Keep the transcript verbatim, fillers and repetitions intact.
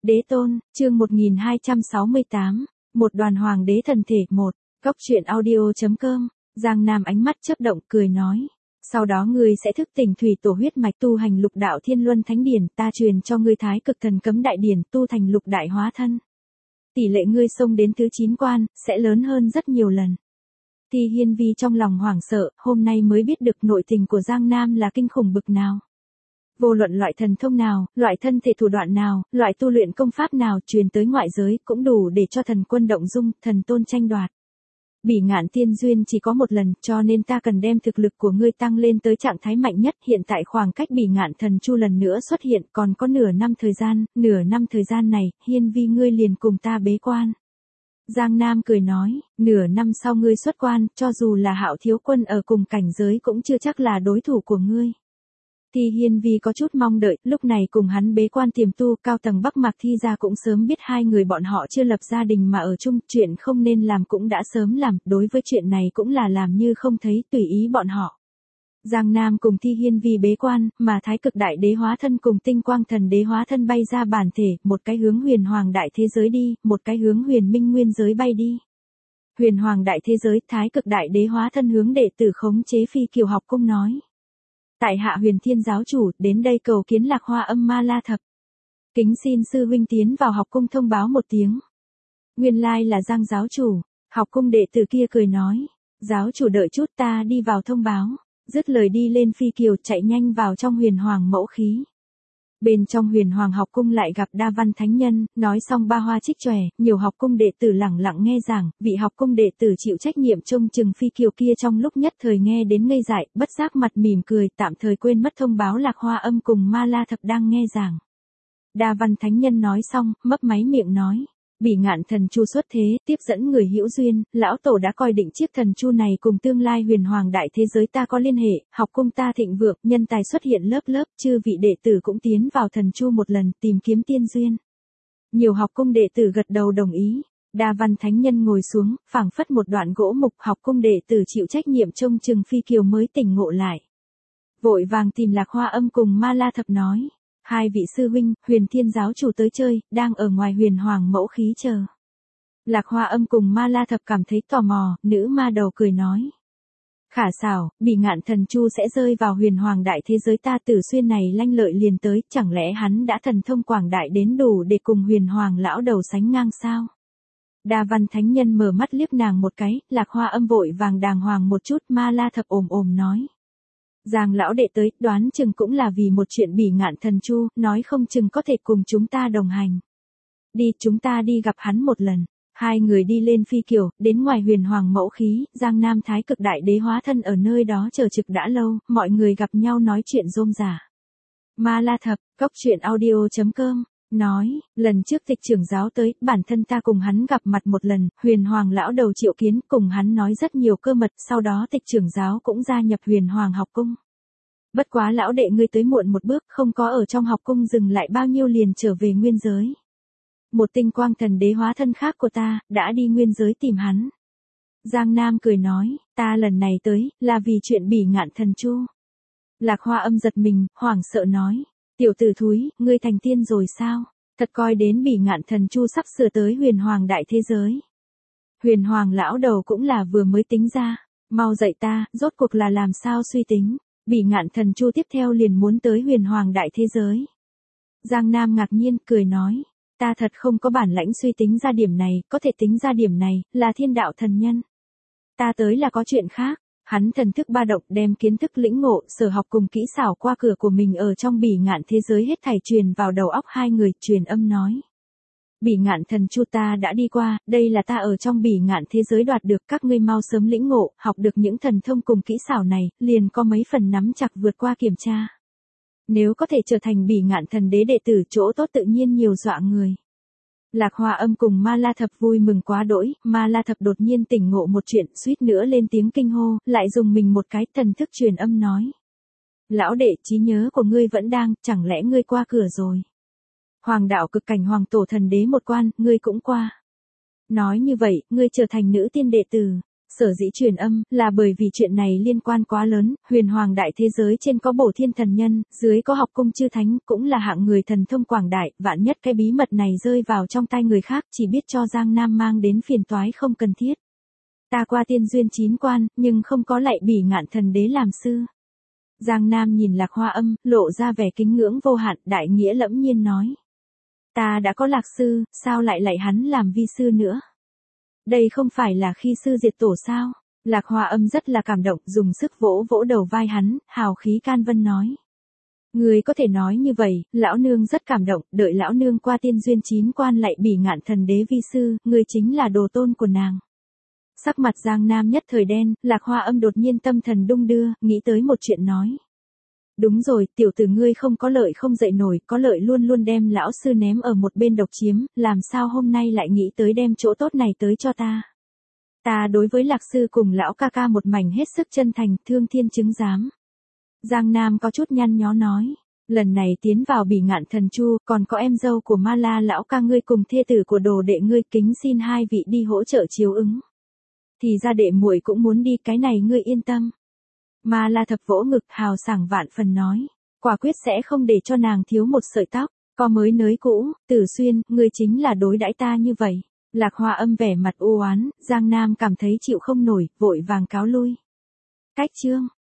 Đế tôn, chương một nghìn hai trăm sáu mươi tám, một đoàn hoàng đế thần thể một, góc truyện audio.com, Giang Nam ánh mắt chớp động cười nói. Sau đó ngươi sẽ thức tỉnh thủy tổ huyết mạch tu hành lục đạo thiên luân thánh điển, ta truyền cho ngươi thái cực thần cấm đại điển tu thành lục đại hóa thân. Tỷ lệ ngươi xông đến thứ chín quan, sẽ lớn hơn rất nhiều lần. Thi Hiên Vi trong lòng hoảng sợ, hôm nay mới biết được nội tình của Giang Nam là kinh khủng bực nào. Vô luận loại thần thông nào, loại thân thể thủ đoạn nào, loại tu luyện công pháp nào truyền tới ngoại giới cũng đủ để cho thần quân động dung, thần tôn tranh đoạt. Bỉ ngạn tiên duyên chỉ có một lần, cho nên ta cần đem thực lực của ngươi tăng lên tới trạng thái mạnh nhất. Hiện tại khoảng cách bỉ ngạn thần chu lần nữa xuất hiện còn có nửa năm thời gian, nửa năm thời gian này, Hiên Vi ngươi liền cùng ta bế quan. Giang Nam cười nói, nửa năm sau ngươi xuất quan, cho dù là Hạo thiếu quân ở cùng cảnh giới cũng chưa chắc là đối thủ của ngươi. Thi Hiên Vi có chút mong đợi, lúc này cùng hắn bế quan tiềm tu, cao tầng Bắc Mạc Thi gia cũng sớm biết hai người bọn họ chưa lập gia đình mà ở chung, chuyện không nên làm cũng đã sớm làm, đối với chuyện này cũng là làm như không thấy, tùy ý bọn họ. Giang Nam cùng Thi Hiên Vi bế quan, mà Thái Cực Đại Đế hóa thân cùng Tinh Quang Thần Đế hóa thân bay ra bản thể, một cái hướng Huyền Hoàng đại thế giới đi, một cái hướng Huyền Minh nguyên giới bay đi. Huyền Hoàng đại thế giới, Thái Cực Đại Đế hóa thân hướng đệ tử khống chế Phi Kiều học cung nói. Tại hạ Huyền Thiên giáo chủ, đến đây cầu kiến Lạc Hoa Âm Ma La Thập. Kính xin sư huynh tiến vào học cung thông báo một tiếng. Nguyên lai là Giang giáo chủ, học cung đệ tử kia cười nói. Giáo chủ đợi chút, ta đi vào thông báo. Dứt lời đi lên Phi Kiều chạy nhanh vào trong Huyền Hoàng mẫu khí. Bên trong Huyền Hoàng học cung lại gặp Đa Văn Thánh Nhân, nói xong ba hoa trích chòe, nhiều học cung đệ tử lẳng lặng nghe giảng, vị học cung đệ tử chịu trách nhiệm trông chừng Phi Kiều kia trong lúc nhất thời nghe đến ngây dại, bất giác mặt mỉm cười, tạm thời quên mất thông báo Lạc Hoa Âm cùng Ma La Thập đang nghe giảng. Đa Văn Thánh Nhân nói xong, mấp máy miệng nói. Bỉ ngạn thần chu xuất thế, tiếp dẫn người hữu duyên, lão tổ đã coi định chiếc thần chu này cùng tương lai Huyền Hoàng đại thế giới ta có liên hệ, học cung ta thịnh vượng, nhân tài xuất hiện lớp lớp, chư vị đệ tử cũng tiến vào thần chu một lần tìm kiếm tiên duyên. Nhiều học cung đệ tử gật đầu đồng ý. Đa Văn Thánh Nhân ngồi xuống, phảng phất một đoạn gỗ mục, học cung đệ tử chịu trách nhiệm trông chừng Phi Kiều mới tỉnh ngộ lại. Vội vàng tìm Lạc Hoa Âm cùng Ma La Thập nói. Hai vị sư huynh, Huyền Thiên giáo chủ tới chơi, đang ở ngoài Huyền Hoàng mẫu khí chờ. Lạc Hoa Âm cùng Ma La Thập cảm thấy tò mò, nữ ma đầu cười nói. Khả xảo, bỉ ngạn thần chu sẽ rơi vào Huyền Hoàng đại thế giới ta Tử Xuyên này lanh lợi liền tới, chẳng lẽ hắn đã thần thông quảng đại đến đủ để cùng Huyền Hoàng lão đầu sánh ngang sao? Đa Văn Thánh Nhân mở mắt liếc nàng một cái, Lạc Hoa Âm vội vàng đàng hoàng một chút, Ma La Thập ồm ồm nói. Giang lão đệ tới, đoán chừng cũng là vì một chuyện bỉ ngạn thần chu, nói không chừng có thể cùng chúng ta đồng hành. Đi, chúng ta đi gặp hắn một lần. Hai người đi lên Phi Kiều, đến ngoài Huyền Hoàng mẫu khí, Giang Nam Thái Cực Đại Đế hóa thân ở nơi đó chờ trực đã lâu, mọi người gặp nhau nói chuyện rôm rả. Ma La Thập, góc truyện audio.com, nói, lần trước Tịch trưởng giáo tới, bản thân ta cùng hắn gặp mặt một lần, Huyền Hoàng lão đầu triệu kiến, cùng hắn nói rất nhiều cơ mật, sau đó Tịch trưởng giáo cũng gia nhập Huyền Hoàng học cung. Bất quá lão đệ ngươi tới muộn một bước, không có ở trong học cung dừng lại bao nhiêu liền trở về nguyên giới. Một Tinh Quang Thần Đế hóa thân khác của ta, đã đi nguyên giới tìm hắn. Giang Nam cười nói, ta lần này tới, là vì chuyện bỉ ngạn thần chu. Lạc Hoa Âm giật mình, hoảng sợ nói, tiểu tử thúi, ngươi thành tiên rồi sao? Thật coi đến bỉ ngạn thần chu sắp sửa tới Huyền Hoàng đại thế giới. Huyền Hoàng lão đầu cũng là vừa mới tính ra, mau dạy ta, rốt cuộc là làm sao suy tính. Bỉ ngạn thần chu tiếp theo liền muốn tới Huyền Hoàng đại thế giới. Giang Nam ngạc nhiên, cười nói, ta thật không có bản lãnh suy tính ra điểm này, có thể tính ra điểm này, là thiên đạo thần nhân. Ta tới là có chuyện khác, hắn thần thức ba động đem kiến thức lĩnh ngộ, sở học cùng kỹ xảo qua cửa của mình ở trong bỉ ngạn thế giới hết thảy truyền vào đầu óc hai người, truyền âm nói. Bỉ ngạn thần chu ta đã đi qua, đây là ta ở trong bỉ ngạn thế giới đoạt được, các ngươi mau sớm lĩnh ngộ, học được những thần thông cùng kỹ xảo này, liền có mấy phần nắm chặt vượt qua kiểm tra. Nếu có thể trở thành bỉ ngạn thần đế đệ tử, chỗ tốt tự nhiên nhiều dọa người. Lạc Hoa Âm cùng Ma La Thập vui mừng quá đỗi, Ma La Thập đột nhiên tỉnh ngộ một chuyện, suýt nữa lên tiếng kinh hô, lại dùng mình một cái, thần thức truyền âm nói. Lão đệ, trí nhớ của ngươi vẫn đang, chẳng lẽ ngươi qua cửa rồi? Hoàng đạo cực cảnh hoàng tổ thần đế một quan, ngươi cũng qua. Nói như vậy, ngươi trở thành nữ tiên đệ tử. Sở dĩ truyền âm, là bởi vì chuyện này liên quan quá lớn, huyền hoàng đại thế giới trên có bổ thiên thần nhân, dưới có học cung chư thánh, cũng là hạng người thần thông quảng đại, vạn nhất cái bí mật này rơi vào trong tay người khác, chỉ biết cho Giang Nam mang đến phiền toái không cần thiết. Ta qua tiên duyên chín quan, nhưng không có lại bỉ ngạn thần đế làm sư. Giang Nam nhìn Lạc Hoa Âm, lộ ra vẻ kính ngưỡng vô hạn, đại nghĩa lẫm nhiên nói. Ta đã có Lạc sư, sao lại lại hắn làm vi sư nữa? Đây không phải là khi sư diệt tổ sao? Lạc Hoa Âm rất là cảm động, dùng sức vỗ vỗ đầu vai hắn, hào khí can vân nói. Người có thể nói như vậy, lão nương rất cảm động, đợi lão nương qua tiên duyên chín quan lại bỉ ngạn thần đế vi sư, người chính là đồ tôn của nàng. Sắc mặt Giang Nam nhất thời đen, Lạc Hoa Âm đột nhiên tâm thần đung đưa, nghĩ tới một chuyện nói. Đúng rồi, tiểu tử ngươi không có lợi không dậy nổi, có lợi luôn luôn đem lão sư ném ở một bên độc chiếm, làm sao hôm nay lại nghĩ tới đem chỗ tốt này tới cho ta. Ta đối với Lạc sư cùng lão ca ca một mảnh hết sức chân thành, thương thiên chứng giám. Giang Nam có chút nhăn nhó nói, lần này tiến vào bỉ ngạn thần chu, còn có em dâu của Ma La lão ca ngươi cùng thê tử của đồ đệ ngươi, kính xin hai vị đi hỗ trợ chiếu ứng. Thì ra đệ muội cũng muốn đi, cái này ngươi yên tâm. Ma La thập vỗ ngực hào sảng vạn phần nói, quả quyết sẽ không để cho nàng thiếu một sợi tóc, có mới nới cũ, Tử Xuyên, ngươi chính là đối đãi ta như vậy. Lạc Hoa Âm vẻ mặt u oán, Giang Nam cảm thấy chịu không nổi, vội vàng cáo lui. Cách chương